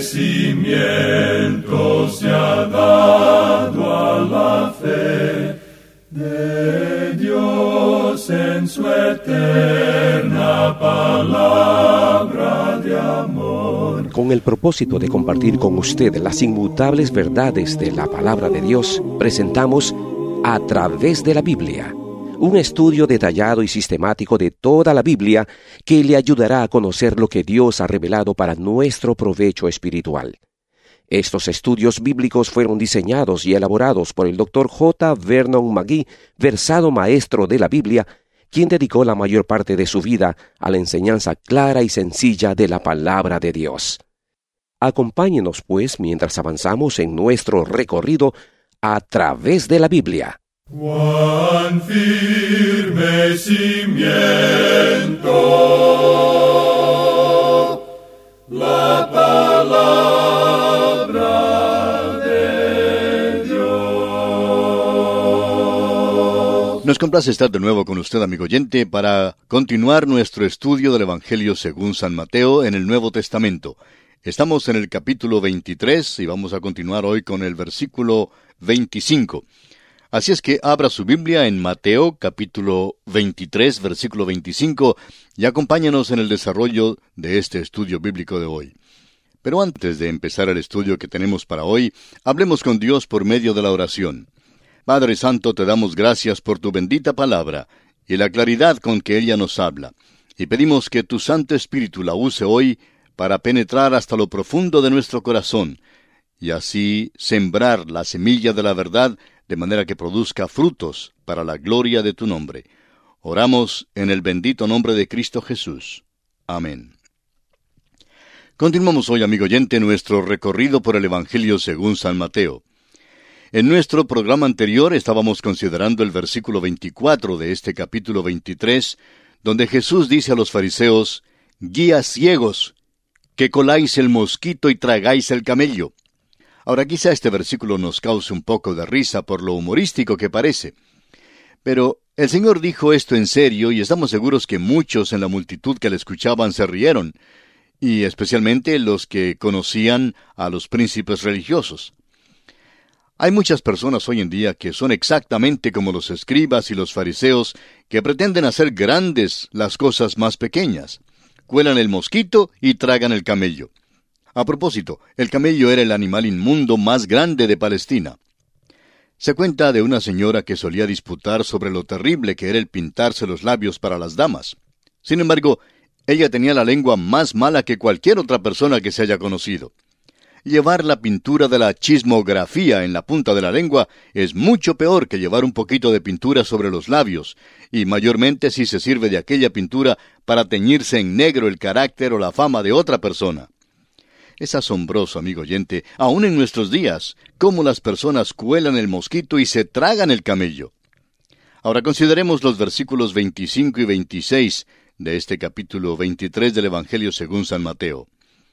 crecimiento se ha dado a la fe de Dios en su eterna palabra de amor. Con el propósito de compartir con usted las inmutables verdades de la palabra de Dios, presentamos A Través de la Biblia, un estudio detallado y sistemático de toda la Biblia que le ayudará a conocer lo que Dios ha revelado para nuestro provecho espiritual. Estos estudios bíblicos fueron diseñados y elaborados por el Dr. J. Vernon McGee, versado maestro de la Biblia, quien dedicó la mayor parte de su vida a la enseñanza clara y sencilla de la palabra de Dios. Acompáñenos, pues, mientras avanzamos en nuestro recorrido a través de la Biblia. Cuán firme cimiento la palabra de Dios. Nos complace estar de nuevo con usted, amigo oyente, para continuar nuestro estudio del Evangelio según San Mateo en el Nuevo Testamento. Estamos en el capítulo 23 y vamos a continuar hoy con el versículo 25. Así es que abra su Biblia en Mateo capítulo 23, versículo 25, y acompáñanos en el desarrollo de este estudio bíblico de hoy. Pero antes de empezar el estudio que tenemos para hoy, hablemos con Dios por medio de la oración. Padre Santo, te damos gracias por tu bendita palabra y la claridad con que ella nos habla, y pedimos que tu Santo Espíritu la use hoy para penetrar hasta lo profundo de nuestro corazón, y así sembrar la semilla de la verdad de manera que produzca frutos para la gloria de tu nombre. Oramos en el bendito nombre de Cristo Jesús. Amén. Continuamos hoy, amigo oyente, nuestro recorrido por el Evangelio según San Mateo. En nuestro programa anterior estábamos considerando el versículo 24 de este capítulo 23, donde Jesús dice a los fariseos: «Guías ciegos, que coláis el mosquito y tragáis el camello». Ahora, quizá este versículo nos cause un poco de risa por lo humorístico que parece. Pero el Señor dijo esto en serio y estamos seguros que muchos en la multitud que le escuchaban se rieron, y especialmente los que conocían a los príncipes religiosos. Hay muchas personas hoy en día que son exactamente como los escribas y los fariseos, que pretenden hacer grandes las cosas más pequeñas. Cuelan el mosquito y tragan el camello. A propósito, el camello era el animal inmundo más grande de Palestina. Se cuenta de una señora que solía disputar sobre lo terrible que era el pintarse los labios para las damas. Sin embargo, ella tenía la lengua más mala que cualquier otra persona que se haya conocido. Llevar la pintura de la chismografía en la punta de la lengua es mucho peor que llevar un poquito de pintura sobre los labios, y mayormente si se sirve de aquella pintura para teñirse en negro el carácter o la fama de otra persona. Es asombroso, amigo oyente, aún en nuestros días, cómo las personas cuelan el mosquito y se tragan el camello. Ahora consideremos los versículos 25 y 26 de este capítulo 23 del Evangelio según San Mateo.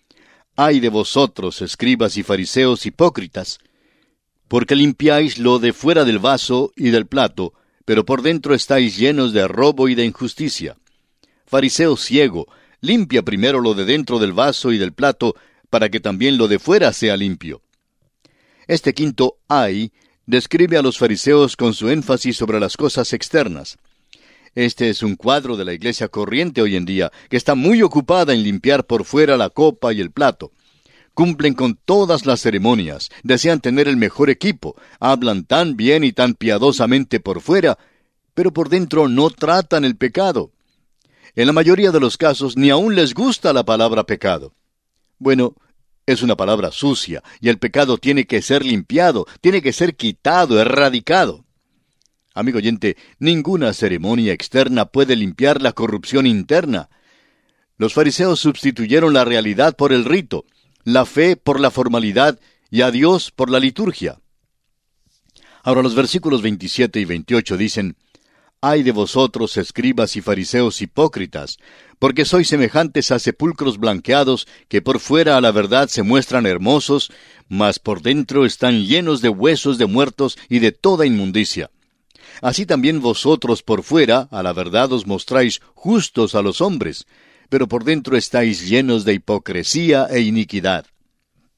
«Ay de vosotros, escribas y fariseos hipócritas, porque limpiáis lo de fuera del vaso y del plato, pero por dentro estáis llenos de robo y de injusticia. Fariseo ciego, limpia primero lo de dentro del vaso y del plato, para que también lo de fuera sea limpio». Este quinto ay describe a los fariseos con su énfasis sobre las cosas externas. Este es un cuadro de la iglesia corriente hoy en día, que está muy ocupada en limpiar por fuera la copa y el plato. Cumplen con todas las ceremonias, desean tener el mejor equipo, hablan tan bien y tan piadosamente por fuera, pero por dentro no tratan el pecado. En la mayoría de los casos ni aún les gusta la palabra pecado. Bueno, es una palabra sucia, y el pecado tiene que ser limpiado, tiene que ser quitado, erradicado. Amigo oyente, ninguna ceremonia externa puede limpiar la corrupción interna. Los fariseos sustituyeron la realidad por el rito, la fe por la formalidad y a Dios por la liturgia. Ahora los versículos 27 y 28 dicen: «Ay de vosotros, escribas y fariseos hipócritas, porque sois semejantes a sepulcros blanqueados, que por fuera a la verdad se muestran hermosos, mas por dentro están llenos de huesos de muertos y de toda inmundicia. Así también vosotros por fuera, a la verdad os mostráis justos a los hombres, pero por dentro estáis llenos de hipocresía e iniquidad».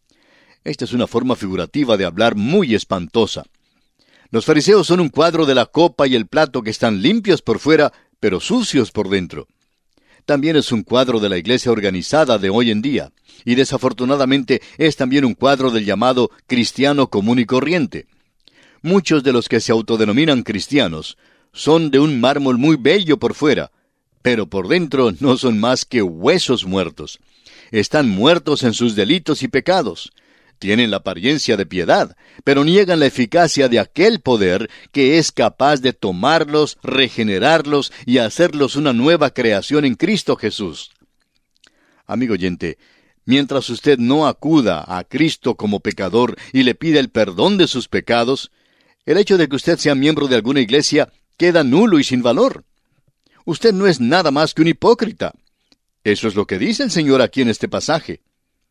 Esta es una forma figurativa de hablar muy espantosa. Los fariseos son un cuadro de la copa y el plato que están limpios por fuera, pero sucios por dentro. También es un cuadro de la iglesia organizada de hoy en día, y desafortunadamente es también un cuadro del llamado cristiano común y corriente. Muchos de los que se autodenominan cristianos son de un mármol muy bello por fuera, pero por dentro no son más que huesos muertos. Están muertos en sus delitos y pecados. Tienen la apariencia de piedad, pero niegan la eficacia de aquel poder que es capaz de tomarlos, regenerarlos y hacerlos una nueva creación en Cristo Jesús. Amigo oyente, mientras usted no acuda a Cristo como pecador y le pida el perdón de sus pecados, el hecho de que usted sea miembro de alguna iglesia queda nulo y sin valor. Usted no es nada más que un hipócrita. Eso es lo que dice el Señor aquí en este pasaje.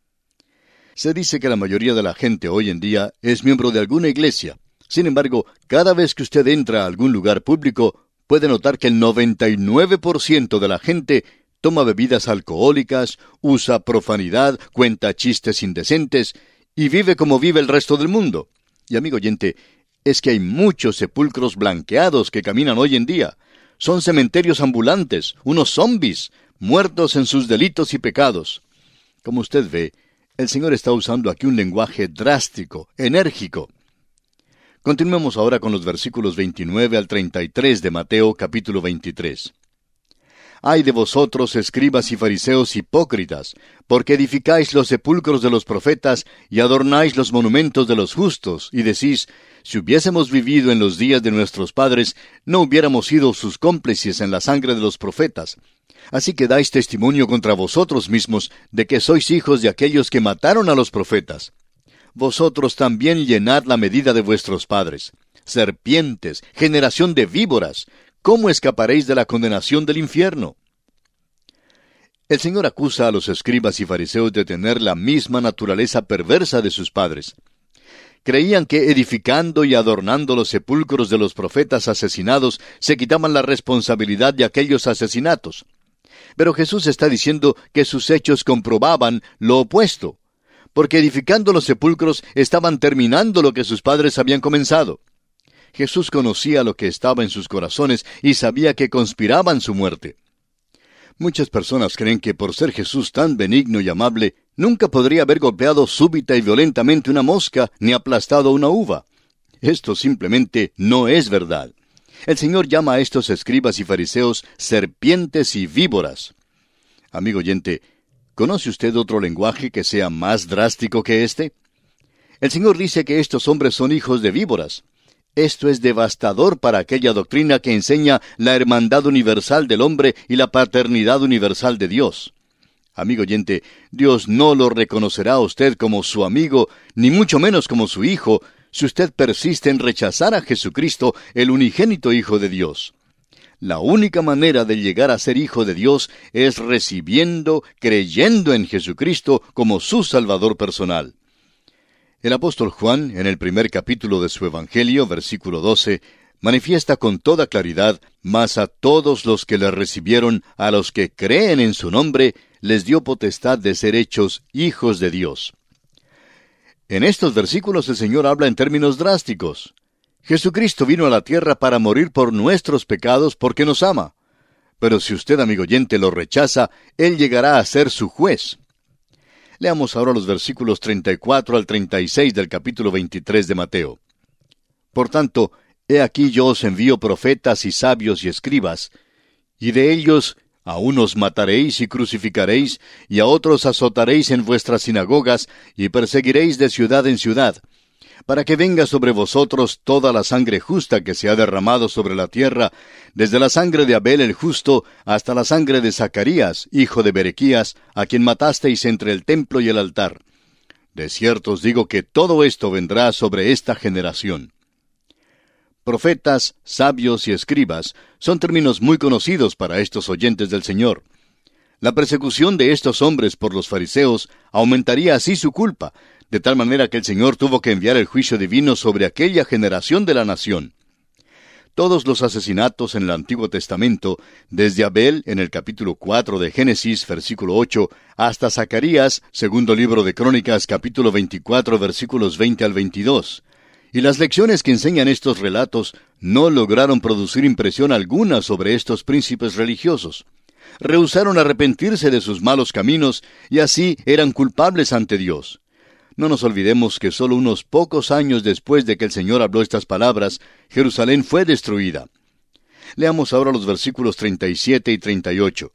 Se dice que la mayoría de la gente hoy en día es miembro de alguna iglesia. Sin embargo, cada vez que usted entra a algún lugar público, puede notar que el 99% de la gente toma bebidas alcohólicas, usa profanidad, cuenta chistes indecentes y vive como vive el resto del mundo. Y amigo oyente, es que hay muchos sepulcros blanqueados que caminan hoy en día. Son cementerios ambulantes, unos zombies, muertos en sus delitos y pecados. Como usted ve, el Señor está usando aquí un lenguaje drástico, enérgico. Continuemos ahora con los versículos 29 al 33 de Mateo capítulo 23. Ay de vosotros, escribas y fariseos hipócritas, porque edificáis los sepulcros de los profetas y adornáis los monumentos de los justos, y decís, si hubiésemos vivido en los días de nuestros padres, no hubiéramos sido sus cómplices en la sangre de los profetas. Así que dais testimonio contra vosotros mismos de que sois hijos de aquellos que mataron a los profetas. Vosotros también llenad la medida de vuestros padres. Serpientes, generación de víboras, ¿cómo escaparéis de la condenación del infierno? El Señor acusa a los escribas y fariseos de tener la misma naturaleza perversa de sus padres. Creían que edificando y adornando los sepulcros de los profetas asesinados se quitaban la responsabilidad de aquellos asesinatos. Pero Jesús está diciendo que sus hechos comprobaban lo opuesto, porque edificando los sepulcros estaban terminando lo que sus padres habían comenzado. Jesús conocía lo que estaba en sus corazones y sabía que conspiraban su muerte. Muchas personas creen que por ser Jesús tan benigno y amable, nunca podría haber golpeado súbita y violentamente una mosca ni aplastado una uva. Esto simplemente no es verdad. El Señor llama a estos escribas y fariseos serpientes y víboras. Amigo oyente, ¿conoce usted otro lenguaje que sea más drástico que este? El Señor dice que estos hombres son hijos de víboras. Esto es devastador para aquella doctrina que enseña la hermandad universal del hombre y la paternidad universal de Dios. Amigo oyente, Dios no lo reconocerá a usted como su amigo, ni mucho menos como su hijo, si usted persiste en rechazar a Jesucristo, el unigénito Hijo de Dios. La única manera de llegar a ser hijo de Dios es recibiendo, creyendo en Jesucristo como su Salvador personal. El apóstol Juan, en el primer capítulo de su Evangelio, versículo 12, manifiesta con toda claridad, mas a todos los que le recibieron, a los que creen en su nombre, les dio potestad de ser hechos hijos de Dios. En estos versículos el Señor habla en términos drásticos. Jesucristo vino a la tierra para morir por nuestros pecados porque nos ama. Pero si usted, amigo oyente, lo rechaza, Él llegará a ser su juez. Leamos ahora los versículos 34 al 36 del capítulo 23 de Mateo. Por tanto, he aquí yo os envío profetas y sabios y escribas, y de ellos a unos mataréis y crucificaréis, y a otros azotaréis en vuestras sinagogas, y perseguiréis de ciudad en ciudad, para que venga sobre vosotros toda la sangre justa que se ha derramado sobre la tierra, desde la sangre de Abel el justo, hasta la sangre de Zacarías, hijo de Berequías, a quien matasteis entre el templo y el altar. De cierto os digo que todo esto vendrá sobre esta generación. Profetas, sabios y escribas son términos muy conocidos para estos oyentes del Señor. La persecución de estos hombres por los fariseos aumentaría así su culpa, de tal manera que el Señor tuvo que enviar el juicio divino sobre aquella generación de la nación. Todos los asesinatos en el Antiguo Testamento, desde Abel en el capítulo 4 de Génesis, versículo 8, hasta Zacarías, segundo libro de Crónicas, capítulo 24, versículos 20 al 22. Y las lecciones que enseñan estos relatos no lograron producir impresión alguna sobre estos príncipes religiosos. Rehusaron arrepentirse de sus malos caminos y así eran culpables ante Dios. No nos olvidemos que solo unos pocos años después de que el Señor habló estas palabras, Jerusalén fue destruida. Leamos ahora los versículos 37 y 38.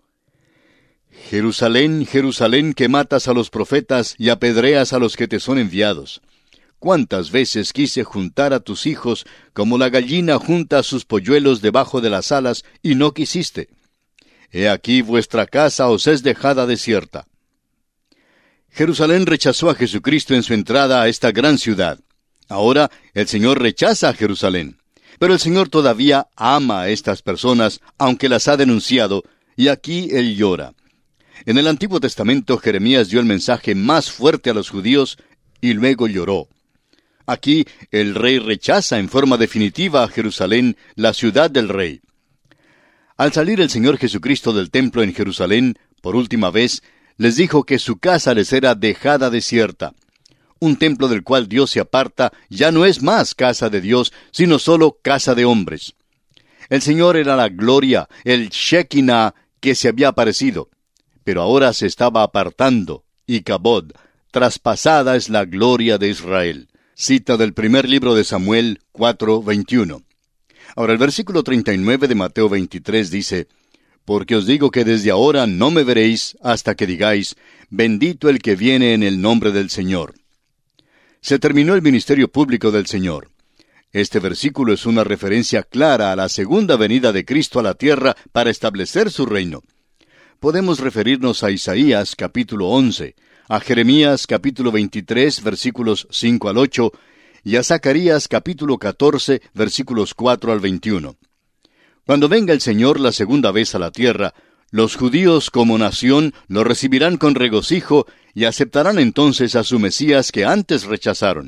Jerusalén, Jerusalén, que matas a los profetas y apedreas a los que te son enviados. ¿Cuántas veces quise juntar a tus hijos como la gallina junta a sus polluelos debajo de las alas, y no quisiste? He aquí vuestra casa os es dejada desierta. Jerusalén rechazó a Jesucristo en su entrada a esta gran ciudad. Ahora el Señor rechaza a Jerusalén. Pero el Señor todavía ama a estas personas, aunque las ha denunciado, y aquí Él llora. En el Antiguo Testamento, Jeremías dio el mensaje más fuerte a los judíos, y luego lloró. Aquí el rey rechaza en forma definitiva a Jerusalén, la ciudad del rey. Al salir el Señor Jesucristo del templo en Jerusalén, por última vez, les dijo que su casa les era dejada desierta. Un templo del cual Dios se aparta ya no es más casa de Dios, sino solo casa de hombres. El Señor era la gloria, el Shekinah que se había aparecido, pero ahora se estaba apartando, y Kabod, traspasada es la gloria de Israel. Cita del primer libro de Samuel 4:21. Ahora el versículo 39 de Mateo 23 dice: Porque os digo que desde ahora no me veréis hasta que digáis, bendito el que viene en el nombre del Señor. Se terminó el ministerio público del Señor. Este versículo es una referencia clara a la segunda venida de Cristo a la tierra para establecer su reino. Podemos referirnos a Isaías capítulo 11, a Jeremías capítulo 23, versículos 5 al 8, y a Zacarías capítulo 14, versículos 4 al 21. Cuando venga el Señor la segunda vez a la tierra, los judíos como nación lo recibirán con regocijo y aceptarán entonces a su Mesías que antes rechazaron.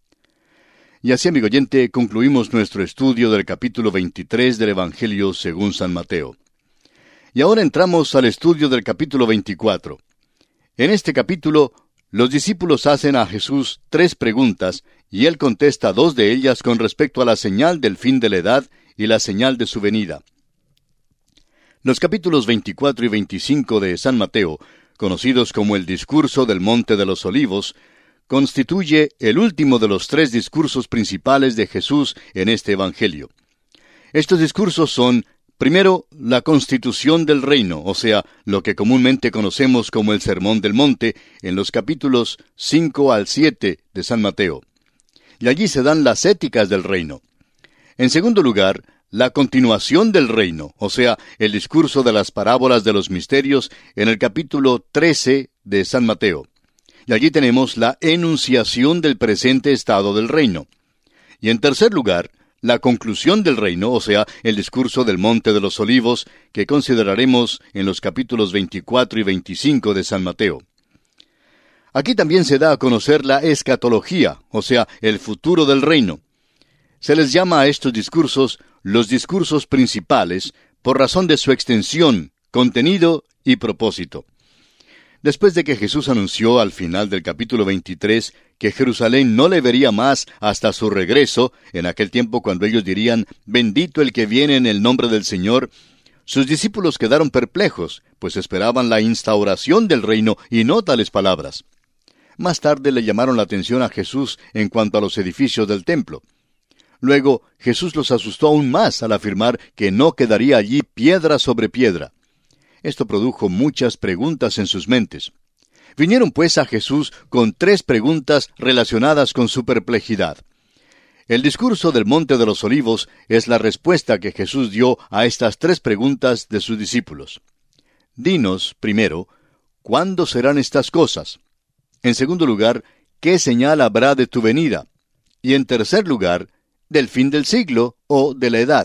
Y así, amigo oyente, concluimos nuestro estudio del capítulo 23 del Evangelio según San Mateo. Y ahora entramos al estudio del capítulo 24. En este capítulo, los discípulos hacen a Jesús 3 preguntas, y Él contesta 2 de ellas con respecto a la señal del fin de la edad y la señal de su venida. Los capítulos 24 y 25 de San Mateo, conocidos como el discurso del Monte de los Olivos, constituye el último de los 3 discursos principales de Jesús en este Evangelio. Estos discursos son, primero, la constitución del reino, o sea, lo que comúnmente conocemos como el Sermón del Monte, en los capítulos 5 al 7 de San Mateo. Y allí se dan las éticas del reino. En segundo lugar, la continuación del reino, o sea, el discurso de las parábolas de los misterios en el capítulo 13 de San Mateo. Y allí tenemos la enunciación del presente estado del reino. Y en tercer lugar, la conclusión del reino, o sea, el discurso del Monte de los Olivos, que consideraremos en los capítulos 24 y 25 de San Mateo. Aquí también se da a conocer la escatología, o sea, el futuro del reino. Se les llama a estos discursos los discursos principales por razón de su extensión, contenido y propósito. Después de que Jesús anunció al final del capítulo 23 que Jerusalén no le vería más hasta su regreso, en aquel tiempo cuando ellos dirían, bendito el que viene en el nombre del Señor, sus discípulos quedaron perplejos, pues esperaban la instauración del reino y no tales palabras. Más tarde le llamaron la atención a Jesús en cuanto a los edificios del templo. Luego, Jesús los asustó aún más al afirmar que no quedaría allí piedra sobre piedra. Esto produjo muchas preguntas en sus mentes. Vinieron pues a Jesús con 3 preguntas relacionadas con su perplejidad. El discurso del Monte de los Olivos es la respuesta que Jesús dio a estas 3 preguntas de sus discípulos. Dinos, primero, ¿cuándo serán estas cosas? En segundo lugar, ¿qué señal habrá de tu venida? Y en tercer lugar, del fin del siglo o de la edad.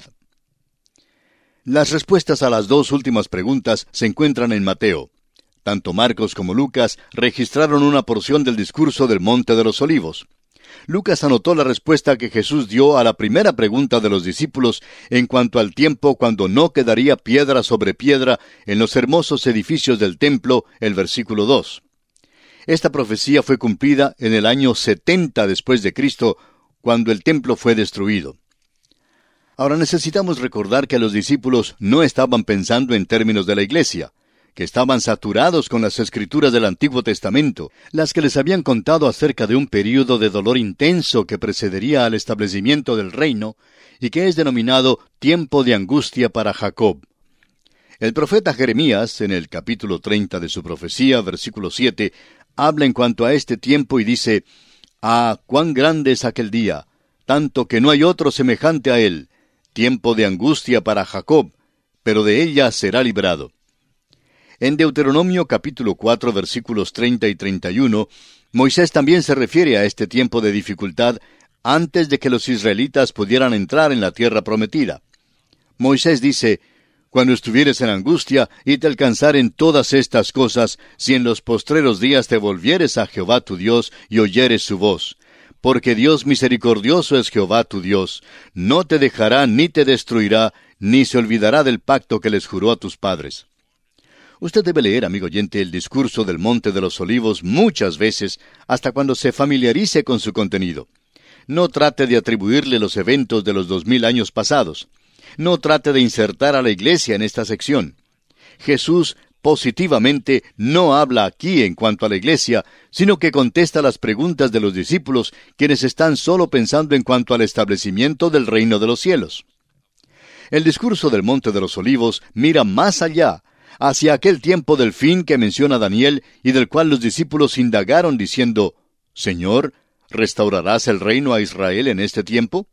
Las respuestas a las 2 últimas preguntas se encuentran en Mateo. Tanto Marcos como Lucas registraron una porción del discurso del Monte de los Olivos. Lucas anotó la respuesta que Jesús dio a la primera pregunta de los discípulos en cuanto al tiempo cuando no quedaría piedra sobre piedra en los hermosos edificios del templo, el versículo 2. Esta profecía fue cumplida en el año 70 después de Cristo, cuando el templo fue destruido. Ahora necesitamos recordar que los discípulos no estaban pensando en términos de la iglesia, que estaban saturados con las escrituras del Antiguo Testamento, las que les habían contado acerca de un período de dolor intenso que precedería al establecimiento del reino y que es denominado tiempo de angustia para Jacob. El profeta Jeremías, en el capítulo 30 de su profecía, versículo 7, habla en cuanto a este tiempo y dice: «Ah, cuán grande es aquel día, tanto que no hay otro semejante a él, tiempo de angustia para Jacob, pero de ella será librado». En Deuteronomio capítulo 4 versículos 30 y 31, Moisés también se refiere a este tiempo de dificultad antes de que los israelitas pudieran entrar en la tierra prometida. Moisés dice: «Cuando estuvieres en angustia y te alcanzaren todas estas cosas, si en los postreros días te volvieres a Jehová tu Dios y oyeres su voz. Porque Dios misericordioso es Jehová tu Dios, no te dejará ni te destruirá, ni se olvidará del pacto que les juró a tus padres». Usted debe leer, amigo oyente, el discurso del Monte de los Olivos muchas veces, hasta cuando se familiarice con su contenido. No trate de atribuirle los eventos de los 2000 años pasados. No trate de insertar a la iglesia en esta sección. Jesús positivamente no habla aquí en cuanto a la iglesia, sino que contesta las preguntas de los discípulos, quienes están solo pensando en cuanto al establecimiento del reino de los cielos. El discurso del Monte de los Olivos mira más allá, hacia aquel tiempo del fin que menciona Daniel y del cual los discípulos indagaron diciendo: «Señor, ¿restaurarás el reino a Israel en este tiempo?».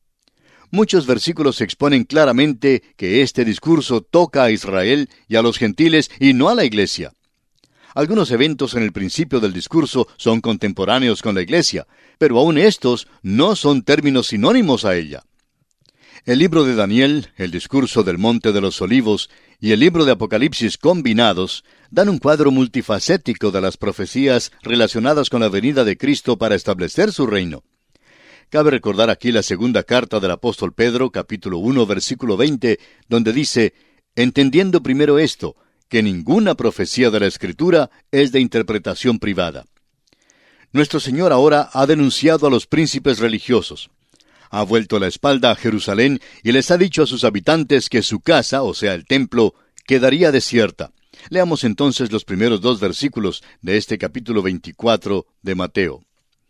Muchos versículos exponen claramente que este discurso toca a Israel y a los gentiles y no a la iglesia. Algunos eventos en el principio del discurso son contemporáneos con la iglesia, pero aún estos no son términos sinónimos a ella. El libro de Daniel, el discurso del Monte de los Olivos y el libro de Apocalipsis combinados dan un cuadro multifacético de las profecías relacionadas con la venida de Cristo para establecer su reino. Cabe recordar aquí la segunda carta del apóstol Pedro, capítulo 1, versículo 20, donde dice: «Entendiendo primero esto, que ninguna profecía de la Escritura es de interpretación privada». Nuestro Señor ahora ha denunciado a los príncipes religiosos. Ha vuelto la espalda a Jerusalén y les ha dicho a sus habitantes que su casa, o sea, el templo, quedaría desierta. Leamos entonces los primeros 2 versículos de este capítulo 24 de Mateo.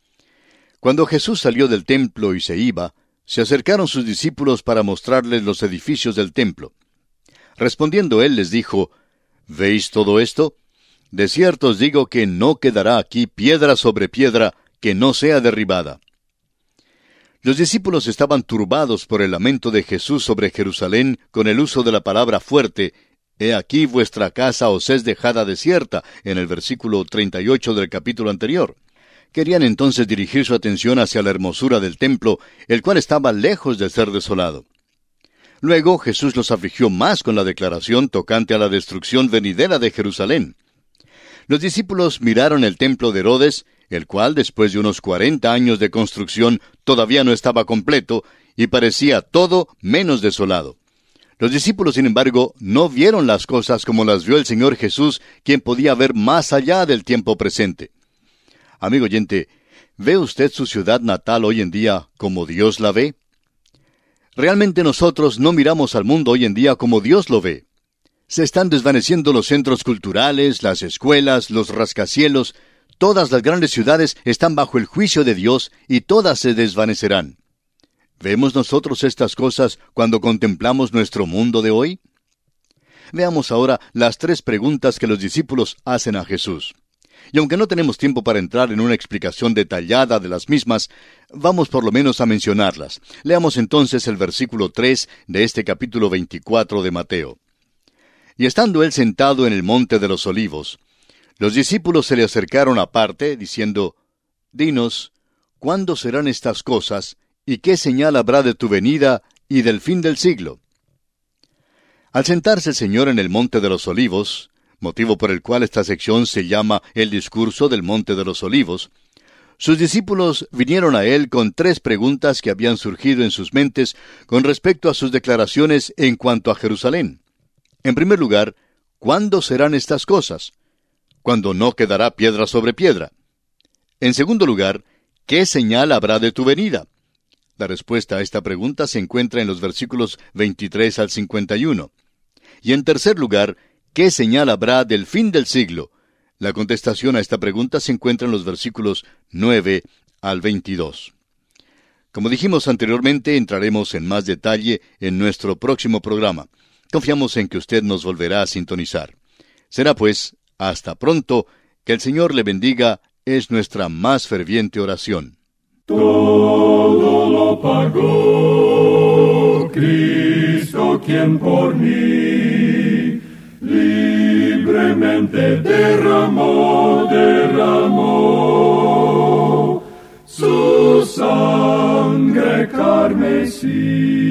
Cuando Jesús salió del templo y se iba, se acercaron sus discípulos para mostrarles los edificios del templo. Respondiendo él les dijo: «¿Veis todo esto? De cierto os digo que no quedará aquí piedra sobre piedra que no sea derribada». Los discípulos estaban turbados por el lamento de Jesús sobre Jerusalén con el uso de la palabra fuerte: «He aquí vuestra casa os es dejada desierta», en el versículo 38 del capítulo anterior. Querían entonces dirigir su atención hacia la hermosura del templo, el cual estaba lejos de ser desolado. Luego Jesús los afligió más con la declaración tocante a la destrucción venidera de Jerusalén. Los discípulos miraron el templo de Herodes, el cual, después de unos 40 años de construcción, todavía no estaba completo y parecía todo menos desolado. Los discípulos, sin embargo, no vieron las cosas como las vio el Señor Jesús, quien podía ver más allá del tiempo presente. Amigo oyente, ¿ve usted su ciudad natal hoy en día como Dios la ve? Realmente nosotros no miramos al mundo hoy en día como Dios lo ve. Se están desvaneciendo los centros culturales, las escuelas, los rascacielos. Todas las grandes ciudades están bajo el juicio de Dios y todas se desvanecerán. ¿Vemos nosotros estas cosas cuando contemplamos nuestro mundo de hoy? Veamos ahora las 3 preguntas que los discípulos hacen a Jesús. Y aunque no tenemos tiempo para entrar en una explicación detallada de las mismas, vamos por lo menos a mencionarlas. Leamos entonces el versículo 3 de este capítulo 24 de Mateo. «Y estando él sentado en el monte de los olivos, los discípulos se le acercaron aparte, diciendo: Dinos, ¿cuándo serán estas cosas, y qué señal habrá de tu venida y del fin del siglo? Al sentarse el Señor en el Monte de los Olivos, motivo por el cual esta sección se llama el discurso del Monte de los Olivos, Sus discípulos vinieron a él con 3 preguntas que habían surgido en sus mentes con respecto a sus declaraciones en cuanto a Jerusalén. En primer lugar, ¿cuándo serán estas cosas? Cuando no quedará piedra sobre piedra. En segundo lugar, ¿qué señal habrá de tu venida? La respuesta a esta pregunta se encuentra en los versículos 23 al 51. Y en tercer lugar, ¿qué señal habrá del fin del siglo? La contestación a esta pregunta se encuentra en los versículos 9 al 22. Como dijimos anteriormente, entraremos en más detalle en nuestro próximo programa. Confiamos en que usted nos volverá a sintonizar. Será pues, hasta pronto, que el Señor le bendiga, es nuestra más ferviente oración. Todo lo pagó Cristo, quien por mí libremente derramó su sangre carmesí.